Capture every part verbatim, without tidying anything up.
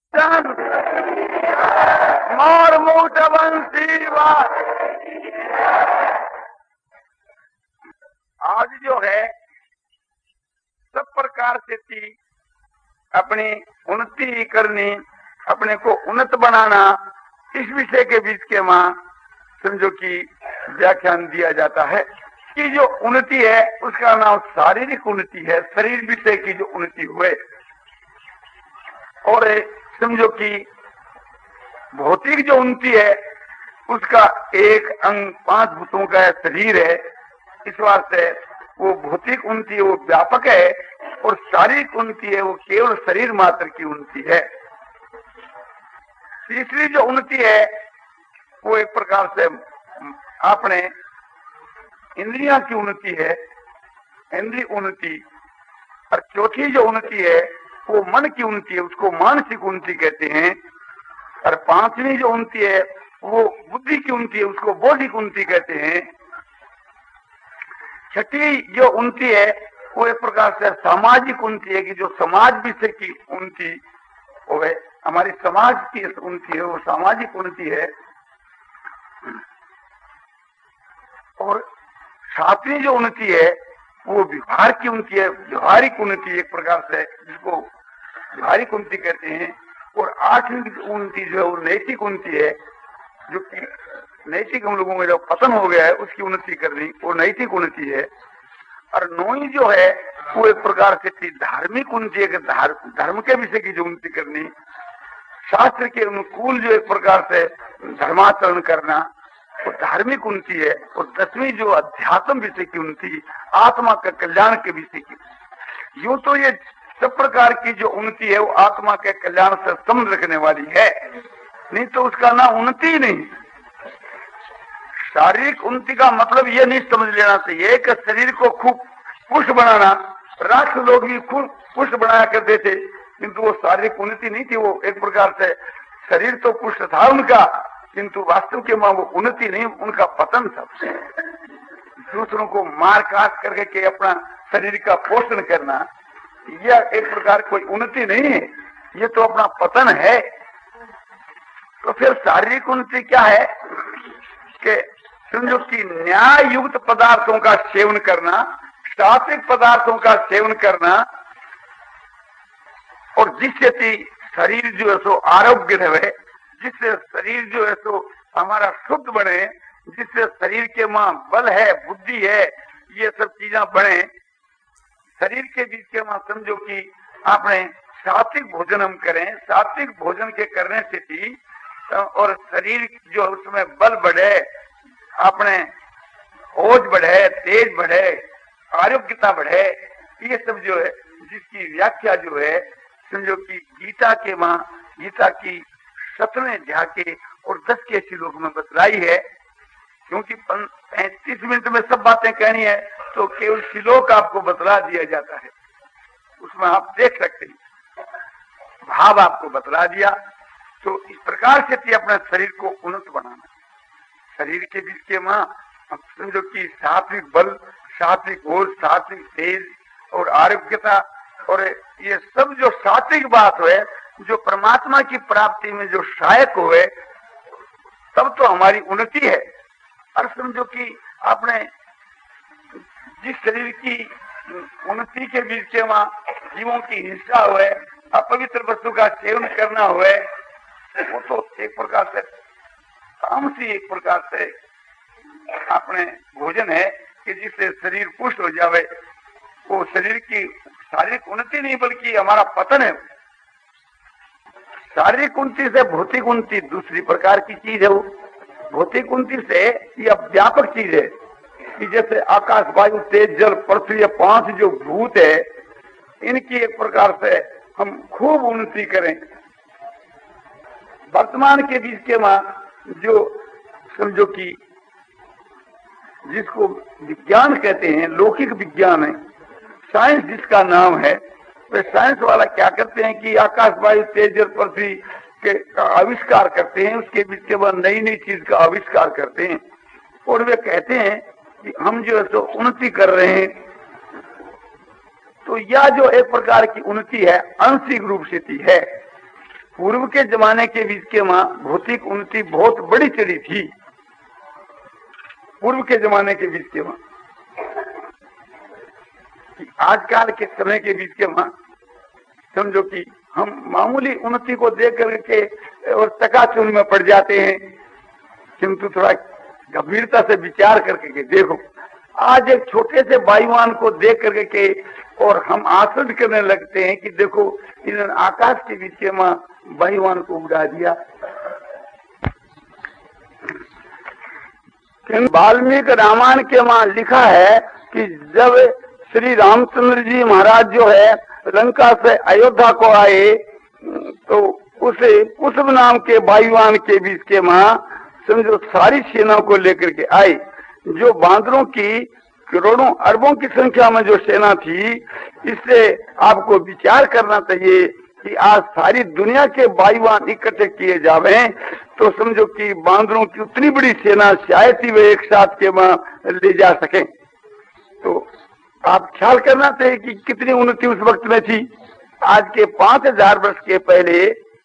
मोर मुठ बंसी बात। आज जो है सब प्रकार से थी अपनी उन्नति करनी, अपने को उन्नत बनाना, इस विषय के बीच के मां समझो कि व्याख्यान दिया जाता है कि जो उन्नति है उसका नाम शारीरिक उन्नति है, शरीर विषय की जो उन्नति हुए। और समझो कि भौतिक जो उन्नति है उसका एक अंग पांच भूतों का शरीर है, इस वास्ते वो भौतिक उन्नति वो व्यापक है, और शारीरिक उन्नति है वो केवल शरीर मात्र की उन्नति है। तीसरी जो उन्नति है वो एक प्रकार से अपने इंद्रियों की उन्नति है, इंद्रिय उन्नति। और चौथी जो उन्नति है वो मन की उन्नति है, उसको मानसिक उन्नति कहते हैं। और पांचवी जो उन्नति है वो बुद्धि की उन्नति है, उसको बौद्धिक उन्नति कहते हैं। छठी जो उन्नति है वो एक प्रकार से सामाजिक उन्नति है कि जो समाज विषय की उन्नति हो गए, हमारी समाज की उन्नति है वो सामाजिक उन्नति है। और सातवीं जो उन्नति है वो व्यवहार की उन्नति है, व्यवहारिक उन्नति एक प्रकार से जिसको व्यवहारिक उन्नति कहते हैं। और आठवीं उन्नति जो है वो नैतिक उन्नति है, जो कि नैतिक हम लोगों में जो पतन हो गया है उसकी उन्नति करनी, वो नैतिक उन्नति है। और नौवीं जो है वो एक प्रकार से धार्मिक उन्नति है, धर्म के विषय की जो उन्नति करनी, शास्त्र के अनुकूल जो एक प्रकार से धर्माचरण करना, वो धार्मिक उन्नति है। और दसवीं जो अध्यात्म विषय की उन्नति, आत्मा का कल्याण के विषय की। यूं तो ये सब प्रकार की जो उन्नति है वो आत्मा के कल्याण से संबंध रखने वाली है, नहीं तो उसका नाम उन्नति नहीं। शारीरिक उन्नति का मतलब ये नहीं समझ लेना चाहिए कि शरीर को खूब पुष्ट बनाना। राष्ट्र लोग भी खूब पुष्ट बनाया करते थे, किंतु वो शारीरिक उन्नति नहीं थी, वो एक प्रकार से शरीर तो पुष्ट था उनका, किंतु वास्तव के मां वो उन्नति नहीं, उनका पतन था। दूसरों को मार काट करके के अपना शरीर का पोषण करना, यह एक प्रकार कोई उन्नति नहीं है, ये तो अपना पतन है। तो फिर शारीरिक उन्नति क्या है कि समझो कि न्याय युक्त पदार्थों का सेवन करना, सात्विक पदार्थों का सेवन करना, और जिससे शरीर जो है सो आरोग्य रहे, जिससे शरीर जो है सो हमारा शुद्ध बने, जिससे शरीर के मां बल है, बुद्धि है, ये सब चीजें बने। शरीर के बीच के मां समझो कि आपने सात्विक भोजन हम करें, सात्विक भोजन के करने से भी और शरीर जो उसमें बल बढ़े, अपने होश बढ़े, तेज बढ़े, आरोग्यता बढ़े, ये सब जो है जिसकी व्याख्या जो है समझो कि गीता के मां गीता की सत्रहवें अध्याय के और दस के श्लोक में बतलाई है। क्योंकि पैंतीस मिनट में सब बातें कहनी है तो केवल श्लोक आपको बतला दिया जाता है, उसमें आप देख सकते हैं, भाव आपको बतला दिया। तो इस प्रकार से थी अपने शरीर को उन्नत बनाना। शरीर के बीच के मां समझो कि सात्विक बल, सात्विक होश, सात्विक तेज और आरोग्यता, और ये सब जो सात्विक बात हुए जो परमात्मा की प्राप्ति में जो सहायक हुए, तब तो हमारी उन्नति है। और समझो कि आपने जिस शरीर की उन्नति के बीच के मां जीवों की हिंसा हुए, अपवित्र वस्तु का सेवन करना हुए, वो तो एक प्रकार से तामसी एक प्रकार से अपने भोजन है कि जिससे शरीर पुष्ट हो जावे। वो शरीर की शारीरिक उन्नति नहीं बल्कि हमारा पतन है। शारीरिक उन्नति से भौतिक उन्नति दूसरी प्रकार की चीज है। वो भौतिक उन्नति से यह व्यापक चीज है कि जैसे आकाश, वायु, तेज, जल, पृथ्वी, पांच जो भूत है, इनकी एक प्रकार से हम खूब उन्नति करें। वर्तमान के बीच के मां जो समझो कि जिसको विज्ञान कहते हैं, लौकिक विज्ञान है, साइंस जिसका नाम है, वे साइंस वाला क्या करते हैं कि आकाश, वायु, तेज, जल, पृथ्वी के का आविष्कार करते हैं, उसके बीच के बाद नई नई चीज का आविष्कार करते हैं, और वे कहते हैं कि हम जो है तो उन्नति कर रहे हैं। तो यह जो एक प्रकार की उन्नति है आंशिक रूप से थी है, पूर्व के जमाने के बीच के माँ भौतिक उन्नति बहुत बड़ी चढ़ी थी। पूर्व के जमाने के बीच के माँ आजकल के समय के बीच के माँ समझो कि हम मामूली उन्नति को देख करके और चकाचौंध में पड़ जाते हैं, किंतु थोड़ा गंभीरता से विचार करके देखो, आज एक छोटे से वायुयान को देख करके के और हम आश्चर्य करने लगते हैं कि देखो इन्होंने आकाश के बीच के माँ वायुयान को उड़ा दिया। वाल्मीकि रामायण के माँ लिखा है कि जब श्री रामचंद्र जी महाराज जो है लंका से अयोध्या को आए तो उसे कुसुम नाम के वायुयान के बीच के माँ समझो सारी सेना को लेकर के आए। जो बांदरों की करोड़ों अरबों की संख्या में जो सेना थी, इससे आपको विचार करना चाहिए कि आज सारी दुनिया के वायुयान इकट्ठे किए जावे तो समझो कि बांदरों की उतनी बड़ी सेना शायद ही वे एक साथ के माँ ले जा सके। तो आप ख्याल करना चाहिए कि कितनी उन्नति उस वक्त में थी। आज के पांच हजार वर्ष के पहले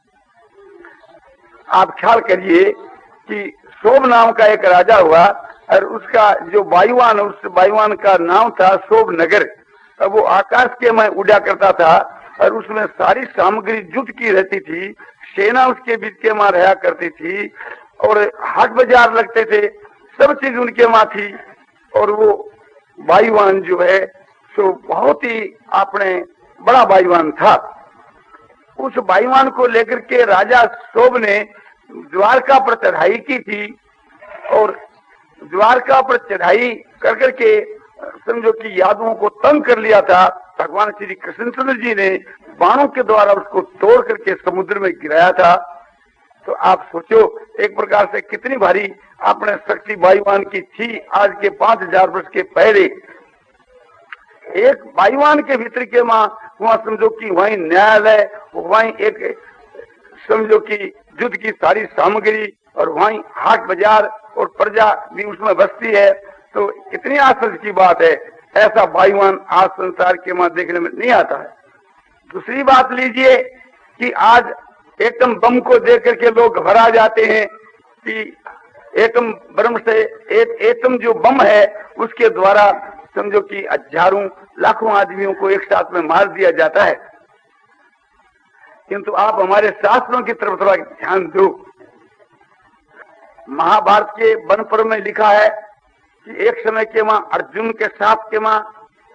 आप ख्याल करिए कि शोभ नाम का एक राजा हुआ और उसका जो वायुयान उस वायुयान का नाम था शोभ नगर। अब वो आकाश के में उड़ा करता था और उसमें सारी सामग्री जुट की रहती थी, सेना उसके बीच के मां रहा करती थी और हाट बाजार लगते थे, सब चीज उनके मां थी। और वो वायुयान जो है सो बहुत ही अपने बड़ा वायुयान था। उस वायुयान को लेकर के राजा शोभ ने द्वारका पर चढ़ाई की थी और द्वारका पर चढ़ाई कर करके समझो कि यादवों को तंग कर लिया था। भगवान श्री कृष्णचंद्र जी ने बाणों के द्वारा उसको तोड़ करके समुद्र में गिराया था। तो आप सोचो एक प्रकार से कितनी भारी अपने शक्ति वायुयान की थी। आज के पांच हजार वर्ष के पहले एक वायुयान के भीतर के माँ वहां समझो कि वहीं न्यायालय, वहीं एक समझो कि युद्ध की सारी सामग्री और वहीं हाट बाजार और प्रजा भी उसमें बसती है। तो कितनी आश्चर्य की बात है, ऐसा वायुयान आज संसार के मां देखने में नहीं आता है। दूसरी बात लीजिए कि आज एटम बम को देख करके लोग घबरा जाते हैं कि एटम बम से एक एटम जो बम है उसके द्वारा समझो कि हजारों लाखों आदमियों को एक साथ में मार दिया जाता है। किंतु आप हमारे शास्त्रों की तरफ थोड़ा ध्यान दो। महाभारत के वन पर्व में लिखा है कि एक समय के मां अर्जुन के साथ के मां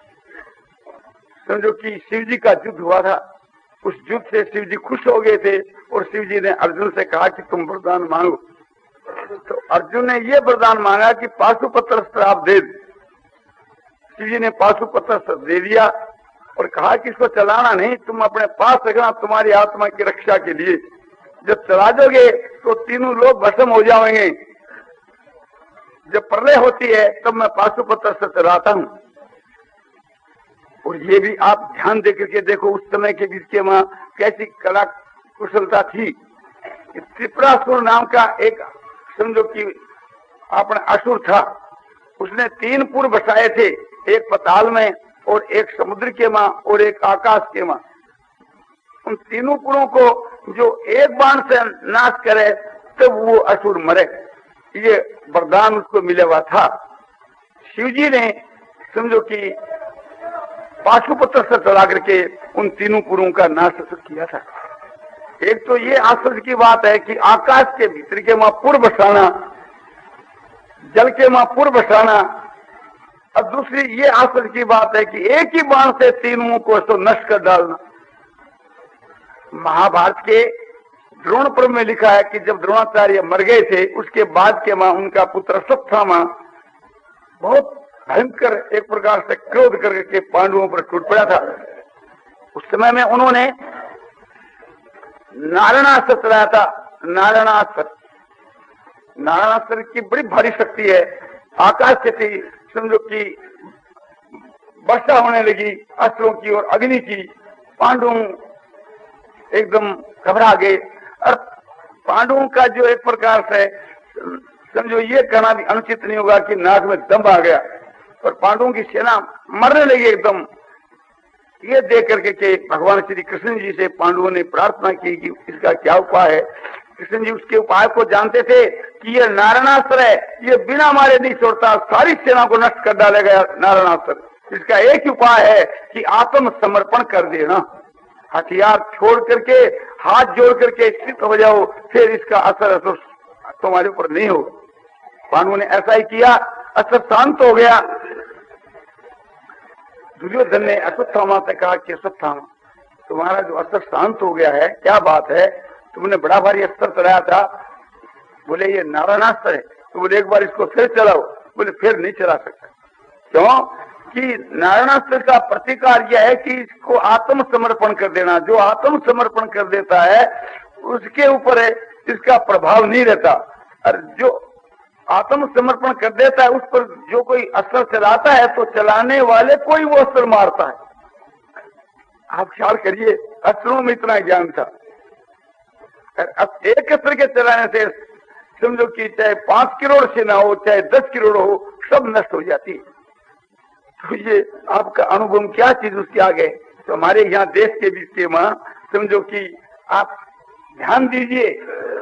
समझो कि शिव जी का युद्ध हुआ था। उस युद्ध से शिव जी खुश हो गए थे और शिव जी ने अर्जुन से कहा कि तुम वरदान मांगो। तो अर्जुन ने ये वरदान मांगा कि पाशुपत्र श्राप दे। शिव जी ने पाशुपत्र दे दिया और कहा कि इसको चलाना नहीं, तुम अपने पास रखना तुम्हारी आत्मा की रक्षा के लिए। जब चला दोगे तो तीनों लोग भस्म हो जाएंगे। जब प्रलय होती है तब मैं पाशुपत्र से चलाता हूं। और ये भी आप ध्यान दे करके देखो उस समय के बीच के मां कैसी कला कुशलता थी। त्रिपुरासुर नाम का एक समझो कि अपना असुर था, उसने तीन पुर बसाए थे, एक पताल में और एक समुद्र के मां और एक आकाश के मां। उन तीनों पुरों को जो एक बाण से नाश करे तब वो असुर मरे, ये वरदान उसको मिला हुआ था। शिवजी ने समझो कि पाशुपत्र से चला करके उन तीनों पुरों का नाश किया था। एक तो ये आश्चर्य की बात है कि आकाश के भीतर के मां पुर बसाना, जल के मां पुर बसाना। अब दूसरी ये आश्चर्य की बात है कि एक ही बाण से तीनों को तो नष्ट कर डालना। महाभारत के द्रोण पर्व में लिखा है कि जब द्रोणाचार्य मर गए थे उसके बाद के मां उनका पुत्र सत्यामा बहुत भयंकर एक प्रकार से क्रोध करके पांडवों पर टूट पड़ा था। उस समय में उन्होंने नारायणास्त्र चलाया था। नारायणास्त्र नारायणास्त्र की बड़ी भारी शक्ति है। आकाश से थी समझो कि वर्षा होने लगी अस्त्रों की और अग्नि की। पांडवों एकदम घबरा गए और पांडवों का जो एक प्रकार से समझो ये कहना भी अनुचित नहीं होगा कि नाक में दम आ गया और पांडवों की सेना मरने लगी एकदम। ये देख करके के भगवान श्री कृष्ण जी से पांडवों ने प्रार्थना की कि इसका क्या उपाय है। कृष्ण जी उसके उपाय को जानते थे कि ये नारायणास्त्र है, ये बिना मारे नहीं छोड़ता, सारी सेना को नष्ट कर डालेगा नारायणास्त्र। इसका एक ही उपाय है कि आत्म समर्पण कर देना, हथियार छोड़ करके हाथ जोड़ करके स्थित हो जाओ, फिर इसका असर असर तुम्हारे ऊपर नहीं हो। पांडवों ने ऐसा ही किया, असर शांत हो गया। दुर्योधन ने अश्वत्थामा से कहा कि अश्वत्थामा तुम्हारा जो असर शांत हो गया है, क्या बात है, तुमने बड़ा भारी अस्त्र चलाया था। बोले ये नारायणास्त्र है। तो बोले एक बार इसको फिर चलाओ। बोले फिर नहीं चला सकता। क्यों कि नारायणास्त्र का प्रतिकार यह है कि इसको आत्म समर्पण कर देना। जो आत्म समर्पण कर देता है उसके ऊपर इसका प्रभाव नहीं रहता, और जो आत्म समर्पण कर देता है उस पर जो कोई अस्त्र चलाता है तो चलाने वाले को ही वो अस्त्र मारता है। आप ख्याल करिए, अस्त्रों में इतना ज्ञान था। अब एक अस्त्र के चलाने से समझो कि चाहे पांच करोड़ सेना हो चाहे दस करोड़ हो, सब नष्ट हो जाती है। तो ये आपका अनुभव क्या चीज उसके आगे। तो हमारे यहाँ देश के बीच के मां समझो कि आप ध्यान दीजिए,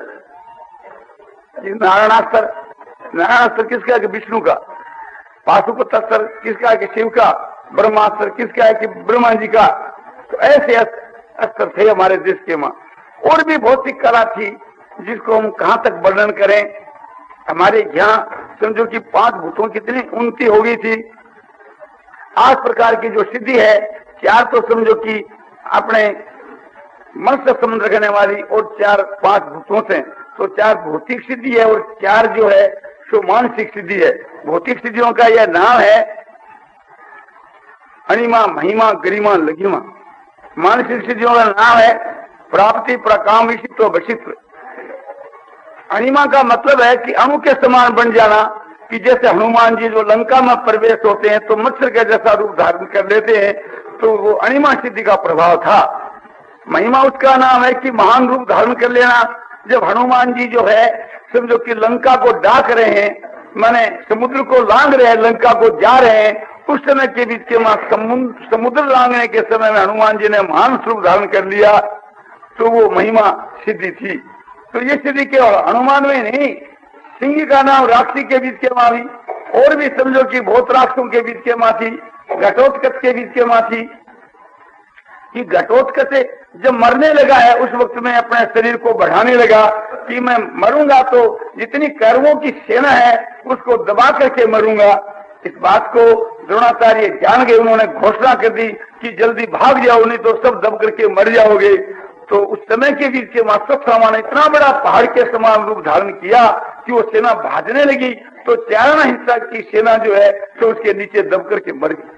नारायणास्त्र नारायणास्त्र किसका है कि विष्णु का, पाशुपतास्त्र किसका है कि शिव का, ब्रह्मास्त्र किसका है कि ब्रह्मा जी का। तो ऐसे अस्त्र थे हमारे देश के मां। और भी भौतिक कला थी जिसको हम कहां तक वर्णन करें। हमारे यहाँ समझो कि पांच भूतों कितनी उन्नति हो गई थी। आठ प्रकार की जो सिद्धि है, चार तो समझो कि अपने मन से संबंध रखने वाली और चार पांच भूतों से, तो चार भौतिक सिद्धि है और चार जो है सो मानसिक सिद्धि है। भौतिक सिद्धियों का यह नाम है अणिमा, महिमा, गरिमा, लघिमा। मानसिक सिद्धियों का नाम है प्राप्ति, प्रकाम, विषित्व, वशित्व। अणिमा का मतलब है कि अणु के समान बन जाना, कि जैसे हनुमान जी जो लंका में प्रवेश होते हैं तो मत्स्य का जैसा रूप धारण कर लेते हैं, तो वो अणिमा सिद्धि का प्रभाव था। महिमा उसका नाम है कि महान रूप धारण कर लेना। जब हनुमान जी जो है समझो कि लंका को डाक रहे हैं, माने समुद्र को लांग रहे हैं, लंका को जा रहे हैं, उस समय के बीच के मां समुद्र लांगने के समय में हनुमान जी ने महान स्वरूप धारण कर लिया, तो वो महिमा सिद्धि थी। तो ये सिद्धि केवल हनुमान में नहीं, सिंह का नाम राक्षसी के बीच के मां भी, और भी समझो कि बहुत राक्षसों के बीच के मां थी, घटोत्कच के बीच के मां थी। कि घटोत्कच जब मरने लगा है उस वक्त में अपने शरीर को बढ़ाने लगा कि मैं मरूंगा तो जितनी कौरवों की सेना है उसको दबा करके मरूंगा। इस बात को द्रोणाचार्य जान गए, उन्होंने घोषणा कर दी कि जल्दी भाग जाओ नहीं तो सब दब करके मर जाओगे। तो उस समय के बीच के अश्वत्थामा ने इतना बड़ा पहाड़ के समान रूप धारण किया कि वो सेना भागने लगी, तो चारण हिंसा की सेना जो है तो उसके नीचे दब करके मर गई।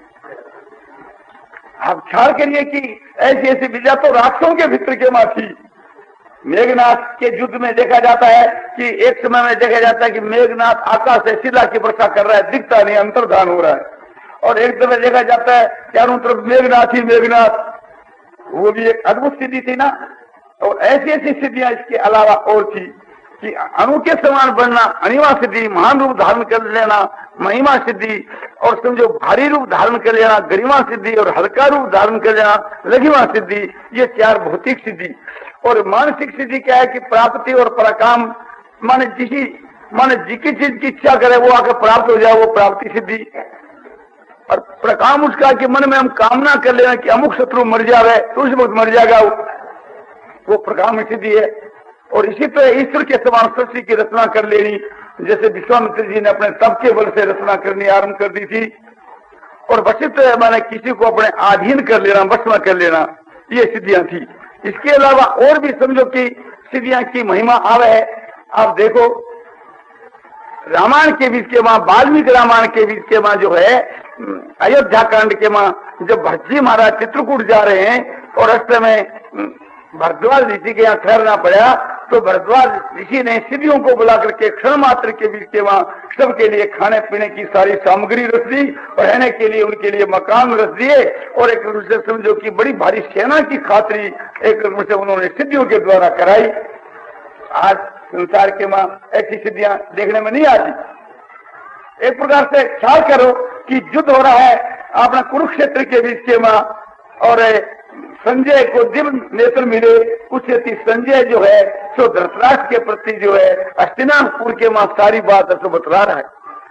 आप ख्याल करिए कि ऐसी ऐसी विजय तो राक्षसों के भीतर के मां थी। मेघनाथ के युद्ध में देखा जाता है कि एक समय में देखा जाता है कि मेघनाथ आकाश से शिला की वर्षा कर रहा है, दिखता नहीं, अंतर्धान हो रहा है। और एक समय देखा जाता है चारों तरफ मेघनाथ ही मेघनाथ, वो भी एक अद्भुत सिद्धि थी ना। और ऐसी ऐसी सिद्धियां इसके अलावा और थी कि अणु के समान बनना अणिमा सिद्धि, महान रूप धारण कर लेना महिमा सिद्धि, और समझो भारी रूप धारण कर लेना गरिमा सिद्धि, और हल्का रूप धारण कर लेना लघिमा सिद्धि। ये चार भौतिक सिद्धि। और मानसिक सिद्धि क्या है कि प्राप्ति और पराकाम, माने जिसी माने जिस चीज की इच्छा करे वो आके प्राप्त हो जाए, वो प्राप्ति सिद्धि। और प्रकाम उसका कि मन में हम कामना कर लेना कि अमुक शत्रु मर जावे तो उस वक्त मर जाएगा, वो प्रकाम सिद्धि है। और इसी तरह ईश्वर के समान सृष्टि की रचना कर लेनी, जैसे विश्वामित्र जी ने अपने तप के बल से रचना करनी आरंभ कर दी थी। और वशिष्ठ माने किसी को अपने अधीन कर लेना, वश में कर लेना, ये सिद्धियां थी। इसके अलावा और भी समझो कि सिद्धियां की महिमा आवे है। आप देखो रामायण के बीच के मां, वाल्मीकि रामायण के बीच के मां जो है अयोध्या कांड के मां, जब भरतजी महाराज चित्रकूट जा रहे हैं और रास्ते में भरद्वाज ऋषि के यहाँ ठहरना पड़ा, तो भरद्वाज ऋषि ने सिद्धियों को बुला करके क्षण मात्र के बीच के वहां सबके लिए खाने पीने की सारी सामग्री रख दी, और रहने के लिए उनके लिए मकान रख दिए, और एक रूप से समझो कि बड़ी भारी सेना की खातरी एक रूप से उन्होंने सिद्धियों के द्वारा कराई। आज संसार के मां ऐसी सिद्धियां देखने में नहीं आती। एक प्रकार से ख्याल करो कि युद्ध हो रहा है अपना कुरुक्षेत्र के बीच के मां, और संजय को दिव्य नेत्र मिले, उससे संजय जो है सो धृतराष्ट्र के प्रति जो है हस्तिनापुर के वहां सारी बात तो बतला रहा है,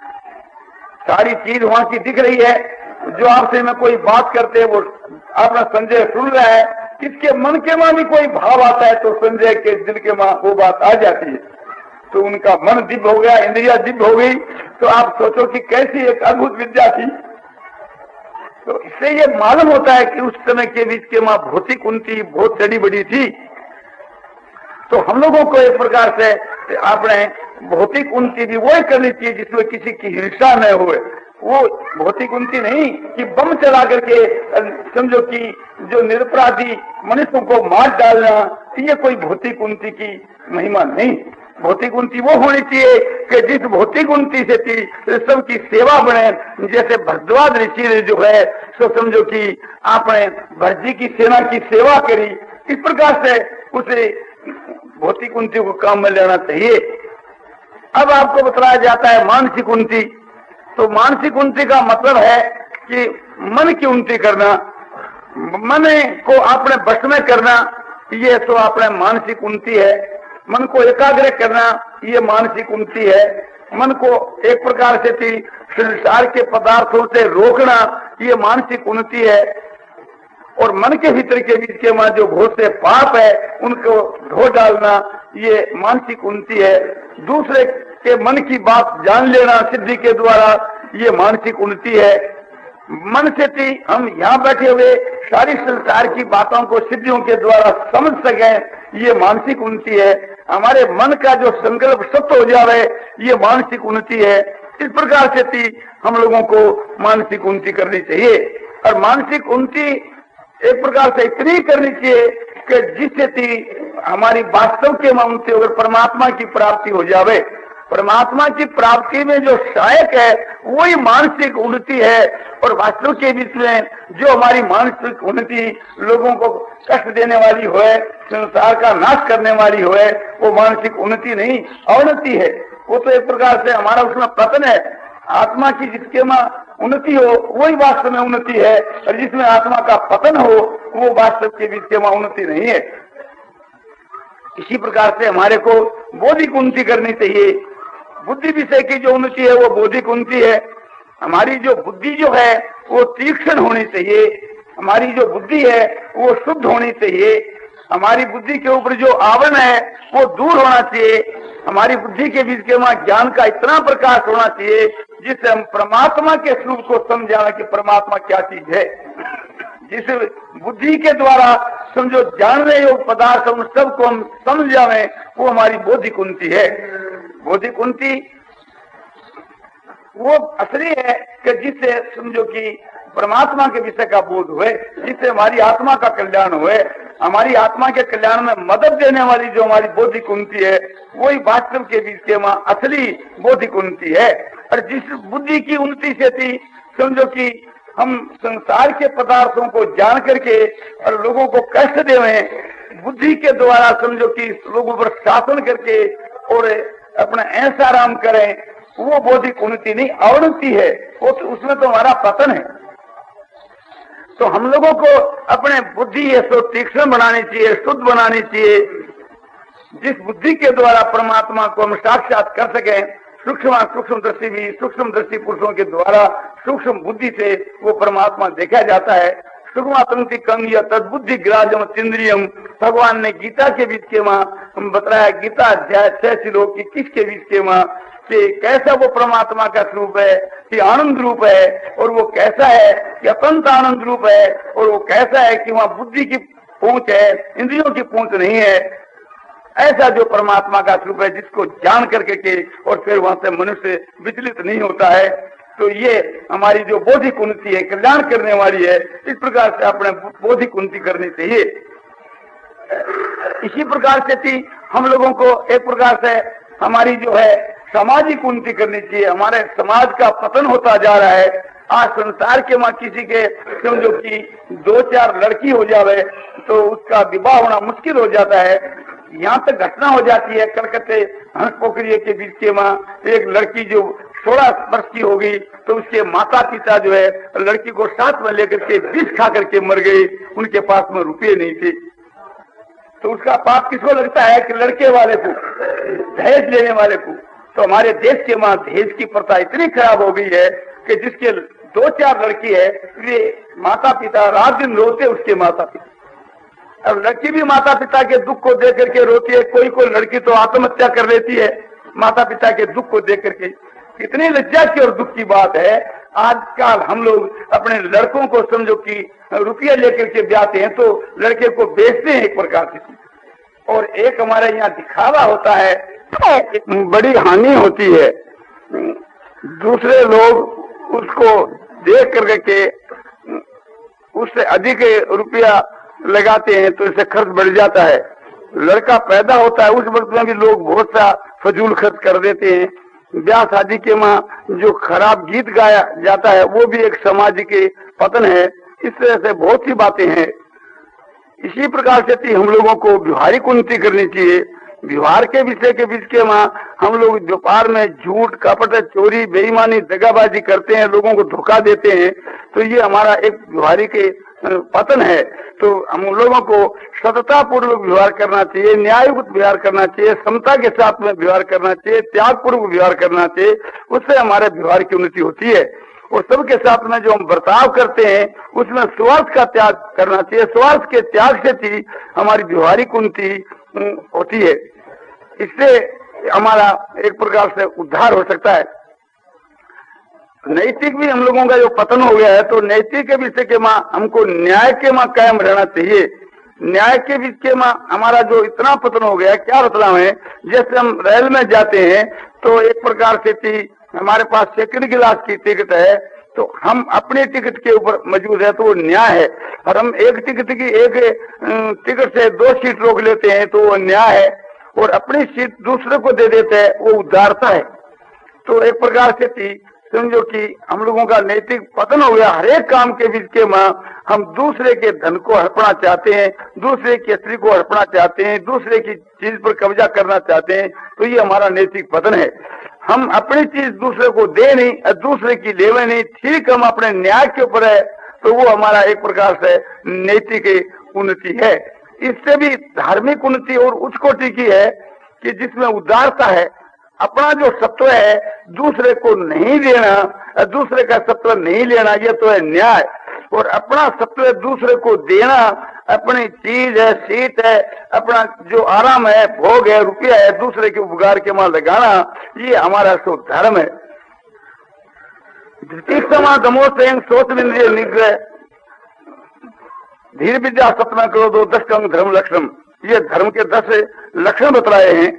सारी चीज वहां की दिख रही है। जो आपसे में कोई बात करते हैं वो अपना संजय सुन रहा है, इसके मन के वहां भी कोई भाव आता है तो संजय के दिल के वहां वो बात आ जाती है, तो उनका मन दिव्य हो गया, इंद्रिया दिव्य हो गई। तो आप सोचो कि कैसी एक अद्भुत विद्या थी। तो इससे ये मालूम होता है कि उस समय के बीच के वहां भौतिक उन्नति बहुत चढ़ी बड़ी थी। तो हम लोगों को एक प्रकार से अपने भौतिक उन्नति भी वही करनी चाहिए जिसमें किसी की हिंसा न हो। वो भौतिक उन्नति नहीं कि बम चला करके समझो कि जो निरपराधी मनुष्यों को मार डालना, ये कोई भौतिक उन्नति की महिमा नहीं। भौतिक उन्नति वो होनी चाहिए कि जिस भौतिक उन्नति से थी सबकी सेवा बने। जैसे भरद्वाज ऋषि ने जो है सो समझो कि आपने भरजी की सेना की सेवा करी, इस प्रकार से उसे भौतिक उन्नति को काम में लेना चाहिए। अब आपको बताया जाता है मानसिक उन्नति। तो मानसिक उन्नति का मतलब है कि मन की उन्नति करना, मन को अपने वश में करना, ये तो अपने मानसिक उन्नति है। मन को एकाग्र करना ये मानसिक उन्नति है। मन को एक प्रकार से थी संसार के पदार्थों से रोकना ये मानसिक उन्नति है। और मन के भीतर के बीच के वहां जो बहुत से पाप है उनको धो डालना ये मानसिक उन्नति है। दूसरे के मन की बात जान लेना सिद्धि के द्वारा ये मानसिक उन्नति है। मन से थी हम यहाँ बैठे हुए सारी संसार की बातों को सिद्धियों के द्वारा समझ सके, ये मानसिक उन्नति है। हमारे मन का जो संकल्प सत्य हो जावे ये मानसिक उन्नति है। इस प्रकार से थी हम लोगों को मानसिक उन्नति करनी चाहिए। और मानसिक उन्नति एक प्रकार से इतनी करनी चाहिए कि जिससे थी हमारी वास्तव के उन्नति अगर परमात्मा की प्राप्ति हो जावे। परमात्मा की प्राप्ति में जो सहायक है वही मानसिक उन्नति है। और वास्तव के बीच में जो हमारी मानसिक उन्नति लोगों को कष्ट देने वाली हो, संसार का नाश करने वाली हो, वो मानसिक उन्नति नहीं अवनति है। वो तो एक प्रकार से हमारा उसमें पतन है। आत्मा की जिसके में उन्नति हो वही वास्तव में उन्नति है, और जिसमें आत्मा का पतन हो वो वास्तव के बीच के में उन्नति नहीं है। इसी प्रकार से हमारे को बौद्धिक उन्नति करनी चाहिए। बुद्धि विषय की जो उन्नति है वो बौद्धिक उन्नति है। हमारी जो बुद्धि जो है वो तीक्ष्ण होनी चाहिए। हमारी जो बुद्धि है वो शुद्ध होनी चाहिए। हमारी बुद्धि के ऊपर जो आवरण है वो दूर होना चाहिए। हमारी बुद्धि के बीच के वहां ज्ञान का इतना प्रकाश होना चाहिए जिससे हम परमात्मा के स्वरूप को समझावे कि परमात्मा क्या चीज है। जिस बुद्धि के द्वारा समझो जानने योग्य पदार्थ उन सबको हम समझ जावे वो हमारी बौद्धिक उन्नति है। बौद्धिक उन्नति वो असली है कि जिससे समझो कि परमात्मा के विषय का बोध हुए, जिससे हमारी आत्मा का कल्याण हुए। हमारी आत्मा के कल्याण में मदद देने वाली जो हमारी बौद्धिक उन्नति है वही वास्तव के बीच के वहां असली बौद्धिक उन्नति है। और जिस बुद्धि की उन्नति से थी समझो कि हम संसार के पदार्थों को जान करके और लोगों को कष्ट देवे, बुद्धि के द्वारा समझो कि लोगों पर शासन करके और अपना ऐसा आराम करें, वो बौद्धिक उन्नति नहीं अवनति है। वो तो उसमें तो हमारा पतन है। तो हम लोगों को अपने बुद्धि ये सो तीक्ष्ण बनानी चाहिए, शुद्ध बनानी चाहिए, जिस बुद्धि के द्वारा परमात्मा को हम साक्षात कर सके। सूक्ष्म सूक्ष्म दृष्टि भी सूक्ष्म दृष्टि पुरुषों के द्वारा सूक्ष्म बुद्धि से वो परमात्मा देखा जाता है। सूक्ष्म कम या तदबुद्धि ग्राजम इंद्रियम, भगवान ने गीता के बीच के वहाँ हम बताया, गीता अध्याय छह श्लोक की किस के बीच के वहाँ कि कैसा वो परमात्मा का स्वरूप है कि आनंद रूप है, और वो कैसा है कि अत्यंत आनंद रूप है, और वो कैसा है कि वहाँ बुद्धि की पहुंच है, इंद्रियों की पहुंच नहीं है। ऐसा जो परमात्मा का स्वरूप है जिसको जान करके के और फिर वहां से मनुष्य विचलित नहीं होता है। तो ये हमारी जो बौद्धिक उन्नति है, कल्याण करने वाली है। इस प्रकार से अपने बौद्धिक उन्नति करनी चाहिए। इसी प्रकार से थी हम लोगों को एक प्रकार से हमारी जो है सामाजिक उन्नति करनी चाहिए। हमारे समाज का पतन होता जा रहा है। आज संसार के वहां किसी के समझो कि दो चार लड़की हो जावे तो उसका विवाह होना मुश्किल हो जाता है। यहाँ तक घटना हो जाती है कलकत्ते हंस पोखरिया के बीच के वहां एक लड़की जो सोलह वर्ष की होगी तो उसके माता पिता जो है लड़की को साथ में लेकर के विष खा करके मर गए, उनके पास में रुपये नहीं थे। तो उसका पाप किसको लगता है कि लड़के वाले को, दहेज लेने वाले को। तो हमारे देश के मां दहेज की प्रथा इतनी खराब हो गई है कि जिसके दो चार लड़की है वे माता पिता रात दिन रोते उसके माता पिता। अब लड़की भी माता पिता के दुख को देख करके रोती है, कोई कोई लड़की तो आत्महत्या कर लेती है माता पिता के दुख को देख करके। कितनी लज्जा की और दुख की बात है। आजकल हम लोग अपने लड़कों को समझो कि रुपया लेकर के ब्याहते हैं तो लड़के को बेचते हैं एक प्रकार से, और एक हमारे यहाँ दिखावा होता है, बड़ी हानि होती है। दूसरे लोग उसको देख करके उससे अधिक रुपया लगाते हैं तो इससे खर्च बढ़ जाता है। लड़का पैदा होता है उस वक्त में भी लोग बहुत सा फजूल खर्च कर देते हैं। ब्याह शादी के मां जो खराब गीत गाया जाता है वो भी एक समाज के पतन है। इस तरह से बहुत सी बातें हैं। इसी प्रकार से हम लोगों को व्यवहारिक उन्नति करनी चाहिए। व्यवहार के विषय के बीच के मां हम लोग व्यापार में झूठ कपट चोरी बेईमानी दगाबाजी करते हैं, लोगों को धोखा देते हैं, तो ये हमारा एक व्यवहारिक पतन है। तो हम लोगों को सतता पूर्वक व्यवहार करना चाहिए, न्याययुक्त व्यवहार करना चाहिए, समता के साथ में व्यवहार करना चाहिए, त्याग पूर्वक व्यवहार करना चाहिए। उससे हमारे व्यवहार की उन्नति होती है। और सबके साथ में जो हम बर्ताव करते हैं उसमें स्वार्थ का त्याग करना चाहिए। स्वार्थ के त्याग से ही हमारी व्यवहारिक उन्नति होती है। इससे हमारा एक प्रकार से उद्धार हो सकता है। नैतिक भी हम लोगों का जो पतन हो गया है, तो नैतिक के विषय के मां हमको न्याय के मां कायम रहना चाहिए। न्याय के बीच के मां हमारा जो इतना पतन हो गया है, क्या मतलब है, जैसे हम रेल में जाते हैं तो एक प्रकार से थी हमारे पास सेकंड क्लास की टिकट है तो हम अपने टिकट के ऊपर मौजूद है तो वो न्याय है, और हम एक टिकट की एक टिकट से दो सीट रोक लेते हैं तो वो न्याय है, और अपनी सीट दूसरे को दे देते हैं वो उदारता है। तो एक प्रकार से थी समझो कि हम लोगों का नैतिक पतन हो गया। हर एक काम के बीच के मां हम दूसरे के धन को हड़पना चाहते हैं, दूसरे के स्त्री को हड़पना चाहते हैं, दूसरे की चीज पर कब्जा करना चाहते हैं, तो ये हमारा नैतिक पतन है। हम अपनी चीज दूसरे को दे नहीं, दूसरे की लेवे नहीं, ठीक हम अपने न्याय के ऊपर है, तो वो हमारा एक प्रकार से नैतिक उन्नति है। इससे भी धार्मिक उन्नति और उच्च कोटि की है कि जिसमें उदारता है। अपना जो सत्व है दूसरे को नहीं देना, दूसरे का सत्व नहीं लेना, ये तो है न्याय। और अपना सत्व दूसरे को देना, अपनी चीज है, सीट है, अपना जो आराम है, भोग है, रुपया है, दूसरे के उपकार के मां लगाना, ये हमारा सो धर्म है। धृतिक्षमा दमो संयम सोच इंद्रिय निग्रह धीर विद्या सपना करो दो दस अंग धर्म लक्षण, ये धर्म के दस लक्षण बतलाए हैं।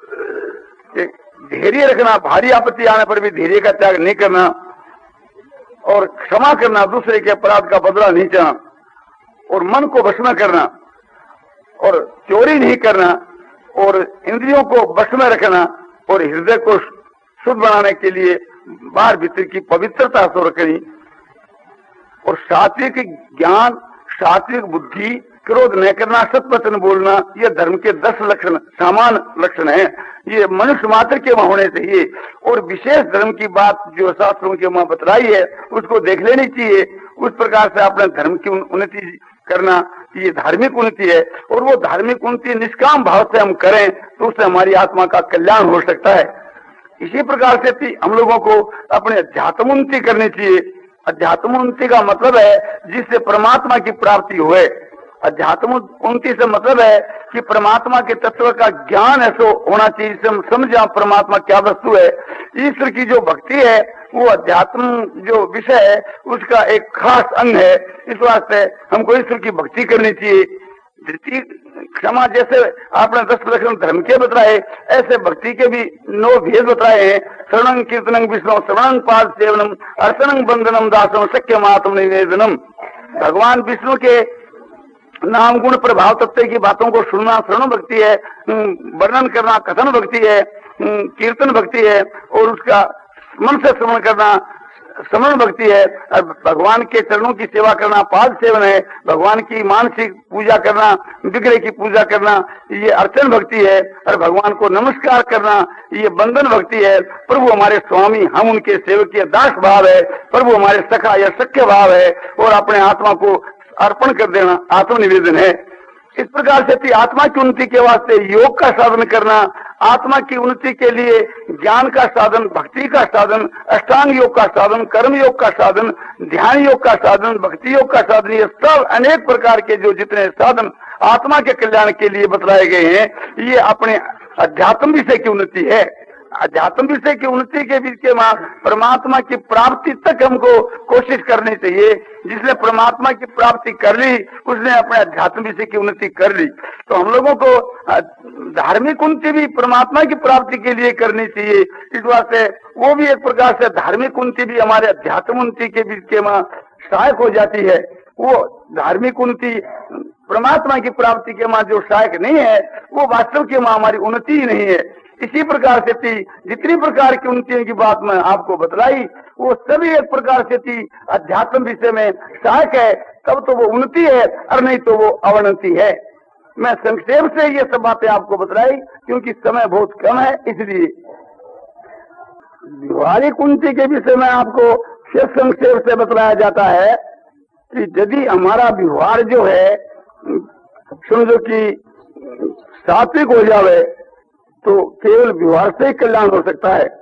धैर्य रखना, भारी आपत्ति आने पर भी धैर्य का त्याग नहीं करना, और क्षमा करना, दूसरे के अपराध का बदला नहीं चाहना, और मन को वश में करना, और चोरी नहीं करना, और इंद्रियों को वश में रखना, और हृदय को शुद्ध बनाने के लिए बाहर भीतर की पवित्रता से रखनी, और सात्विक ज्ञान, सात्विक बुद्धि, क्रोध न करना, सत्वचन बोलना, ये धर्म के दस लक्षण समान लक्षण हैं। ये मनुष्य मात्र के वहां होने चाहिए। और विशेष धर्म की बात जो शास्त्रों के वहां बतलाई है उसको देख लेनी चाहिए। उस प्रकार से अपने धर्म की उन्नति करना, ये धार्मिक उन्नति है। और वो धार्मिक उन्नति निष्काम भाव से हम करें तो उससे हमारी आत्मा का कल्याण हो सकता है। इसी प्रकार से हम लोगों को अपने अध्यात्म उन्नति करनी चाहिए। अध्यात्म उन्नति का मतलब है जिससे परमात्मा की प्राप्ति हुए। अध्यात्म उन्नति से मतलब है कि परमात्मा के तत्व का ज्ञान ऐसा होना चाहिए जिससे हम समझें परमात्मा क्या वस्तु है। ईश्वर की जो भक्ति है वो अध्यात्म जो विषय है उसका एक खास अंग है। इस वास्ते हमको ईश्वर की भक्ति करनी चाहिए। धृति क्षमा जैसे आपने दस लक्षण धर्म के बतलाए, ऐसे भक्ति के भी नौ भेद बतलाए हैं। शरणं कीर्तनं विष्णु श्रवणं पाद सेवनम अर्चनं बंदनम दासम सख्यम आत्म निवेदनम। भगवान विष्णु के नाम गुण प्रभाव तत्व की बातों को सुनना श्रवण भक्ति है, वर्णन करना कथन भक्ति है, कीर्तन भक्ति है, और उसका मन से श्रवण करना समरण भक्ति है, और भगवान के चरणों की सेवा करना पाद सेवन है, भगवान की मानसिक पूजा करना, विग्रह की पूजा करना ये अर्चन भक्ति है, और भगवान को नमस्कार करना ये बंधन भक्ति है। प्रभु हमारे स्वामी, हम उनके सेवक, ये दास भाव है। प्रभु हमारे सखा, यह सख्य भाव है, और अपने आत्मा को अर्पण कर देना आत्मनिवेदन है। इस प्रकार से आत्मा की उन्नति के वास्ते योग का साधन करना, आत्मा की उन्नति के लिए ज्ञान का साधन, भक्ति का साधन, अष्टांग योग का साधन, कर्म योग का साधन, ध्यान योग का साधन, भक्ति योग का साधन, ये सब अनेक प्रकार के जो जितने साधन आत्मा के कल्याण के लिए बतलाए गए हैं, ये अपने अध्यात्म विषय की उन्नति है। अध्यात्म विषय की उन्नति के बीच के मां परमात्मा की प्राप्ति तक हमको कोशिश करनी चाहिए। जिसने परमात्मा की प्राप्ति कर ली उसने अपने अध्यात्म विषय की उन्नति कर ली। तो हम लोगों को धार्मिक उन्नति भी परमात्मा की प्राप्ति के लिए करनी चाहिए। इस वास्ते वो भी एक प्रकार से धार्मिक उन्नति भी हमारे अध्यात्म उन्नति के बीच के मां सहायक हो जाती है। वो धार्मिक उन्नति परमात्मा की प्राप्ति के मां जो सहायक नहीं है, वो वास्तव के मां हमारी उन्नति ही नहीं है। इसी प्रकार से थी जितनी प्रकार की उन्नति की बात मैं आपको बतलाई, वो सभी एक प्रकार से थी अध्यात्म विषय में सहायक है, तब तो वो उन्नति है, और नहीं तो वो अवनति है। मैं संक्षेप से ये सब बातें आपको बतलाई क्योंकि समय बहुत कम है, इसलिए व्यवहारिक उन्नति के विषय में आपको फिर संक्षेप से बतलाया जाता है कि यदि हमारा व्यवहार जो है समझो कि सात्विक हो जावे तो केवल व्यवहार से ही कल्याण हो सकता है।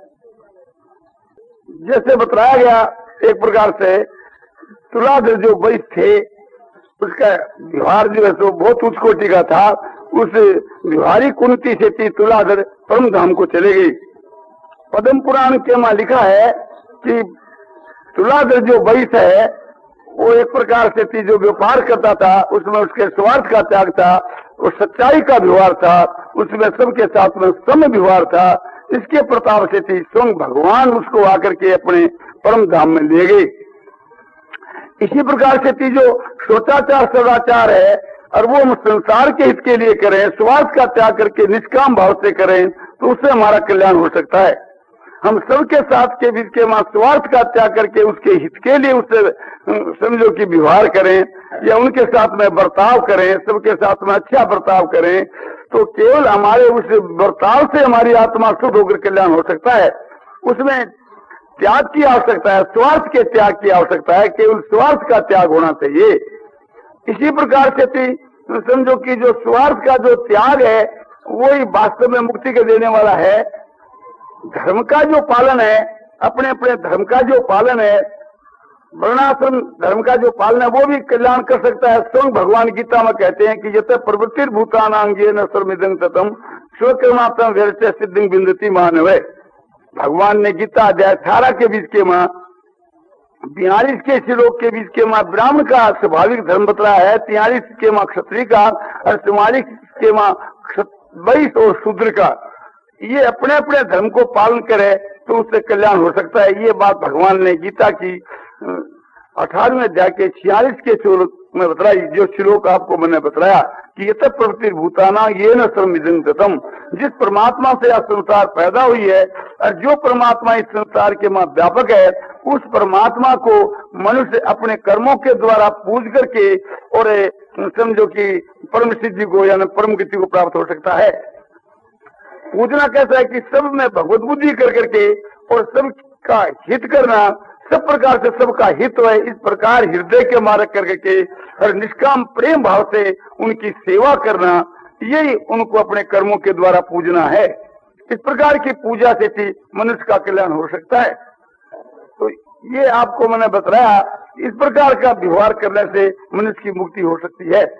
जैसे बतलाया गया एक प्रकार से तुलाधर जो वैश्य थे उसका व्यवहार जो है सो बहुत उच्च कोटि का था। उस व्यवहारिक उन्नति से थी तुलाधर परम धाम को चले गई। पद्म पुराण के में लिखा है कि तुलाधर जो वैश्य है वो एक प्रकार से थी जो व्यापार करता था, उसमें उसके स्वार्थ का त्याग था, वो सच्चाई का व्यवहार था, उसमें सबके साथ में सम व्यवहार था। इसके प्रताप से थी स्वयं भगवान उसको आकर के अपने परम धाम में ले गए। इसी प्रकार से थी जो सोचाचार सदाचार है और वो हम संसार के हित के लिए करें, स्वार्थ का त्याग करके निष्काम भाव से करें तो उससे हमारा कल्याण हो सकता है। हम सबके साथ के बीच के मां स्वार्थ का त्याग करके उसके हित के लिए उससे समझो कि व्यवहार करें या उनके साथ में बर्ताव करें, सबके साथ में अच्छा बर्ताव करें, तो केवल हमारे उस बर्ताव से हमारी आत्मा शुद्ध होकर कल्याण हो सकता है। उसमें त्याग की आवश्यकता है, स्वार्थ के त्याग की आवश्यकता है, केवल स्वार्थ का त्याग होना चाहिए। इसी प्रकार से थी समझो कि जो स्वार्थ का जो त्याग है वही वास्तव में मुक्ति के देने वाला है। धर्म का जो पालन है, अपने अपने धर्म का जो पालन है, वर्णाश्रम धर्म का जो पालन है, वो भी कल्याण कर सकता है। स्वयं भगवान गीता में कहते हैं कि जत प्रवृत्ति भूतानांगे न सर्वमिदं ततम स्वकर्मात्म व्यर्थ सिद्धि बिंदति मानव। भगवान ने गीता अध्याय अठारह के बीच के मां बयालीस के श्लोक के बीच के मां ब्राह्मण का स्वाभाविक धर्म बतलाया है, तियालीस के मां क्षत्रिय का और चौवालीस के मां बाईस और शूद्र का। ये अपने अपने धर्म को पालन करे तो उससे कल्याण हो सकता है। ये बात भगवान ने गीता की अठारहवें अध्याय के छियालीस के श्लोक में बतलाई, जो श्लोक आपको मैंने बताया कि ये तब प्रवृत्ति भूताना ये न सर्वमिदं ततम। जिस परमात्मा से यह संसार पैदा हुई है और जो परमात्मा इस संसार के मां व्यापक है, उस परमात्मा को मनुष्य अपने कर्मों के द्वारा पूज करके और समझो कि परम सिद्धि को यानी परम गति को प्राप्त हो सकता है। पूजना कैसा है कि सब में भगवत बुद्धि कर करके और सबका हित करना, सब प्रकार से सबका हित है, इस प्रकार हृदय के मार्ग कर करके और निष्काम प्रेम भाव से उनकी सेवा करना, यही उनको अपने कर्मों के द्वारा पूजना है। इस प्रकार की पूजा से भी मनुष्य का कल्याण हो सकता है। तो ये आपको मैंने बताया, इस प्रकार का व्यवहार करने से मनुष्य की मुक्ति हो सकती है।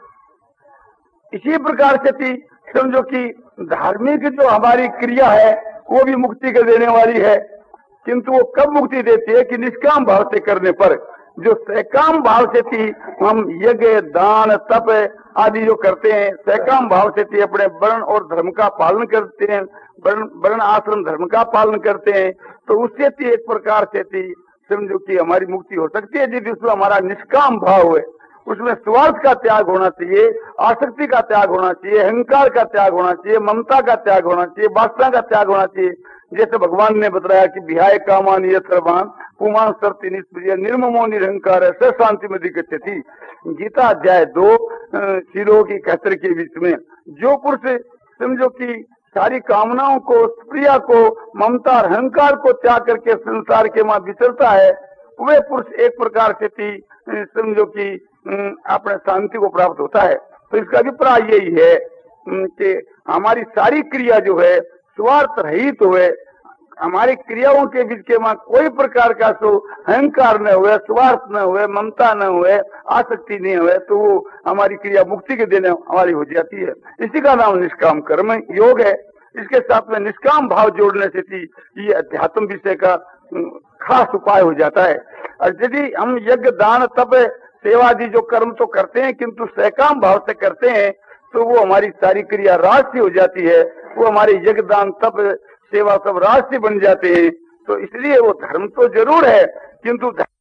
इसी प्रकार से थी समझो कि धार्मिक जो हमारी क्रिया है वो भी मुक्ति को देने वाली है, किंतु वो कब मुक्ति देती है कि निष्काम भाव से करने पर। जो सकाम भाव से थी हम यज्ञ दान तप आदि जो करते हैं, सकाम भाव से थी अपने वर्ण और धर्म का पालन करते हैं, वर्ण आश्रम धर्म का पालन करते हैं, तो उससे थी एक प्रकार से थी समझो कि हमारी मुक्ति हो सकती है। यदि उसमें हमारा निष्काम भाव है, उसमें स्वार्थ का त्याग होना चाहिए, आसक्ति का त्याग होना चाहिए, अहंकार का त्याग होना चाहिए, ममता का त्याग होना चाहिए, वासना का त्याग होना चाहिए। जैसे भगवान ने बताया कि विहाय कामान ये सर्वान पुमान सर्ति निष्प्रिय निर्ममो निरहंकार है स शांति में दिक्कती। गीता अध्याय दो शिरों की कहतर के बीच में जो पुरुष समझो कि सारी कामनाओं को, प्रिया को, ममता और अहंकार को त्याग करके संसार के मां विचरता है, वे पुरुष एक प्रकार से थी समझो कि अपने शांति को प्राप्त होता है। तो इसका अभिप्राय यही है कि हमारी सारी क्रिया जो है स्वार्थ रहित हुए, हमारी क्रियाओं के बीच के मां कोई प्रकार का सो अहंकार न हुए, स्वार्थ न हुए, ममता न हुए, आसक्ति नहीं हुए, तो वो हमारी क्रिया मुक्ति के देने हमारी हो जाती है। इसी का नाम निष्काम कर्म योग है। इसके साथ में निष्काम भाव जोड़ने से थी ये अध्यात्म विषय का खास उपाय हो जाता है। और यदि हम यज्ञ दान तप सेवा आदि जो कर्म तो करते हैं किंतु सकाम भाव से करते हैं तो वो हमारी सारी क्रिया राजसी हो जाती है, वो हमारी यज्ञ दान तप सेवा सब राजसी बन जाते हैं। तो इसलिए वो धर्म तो जरूर है किंतु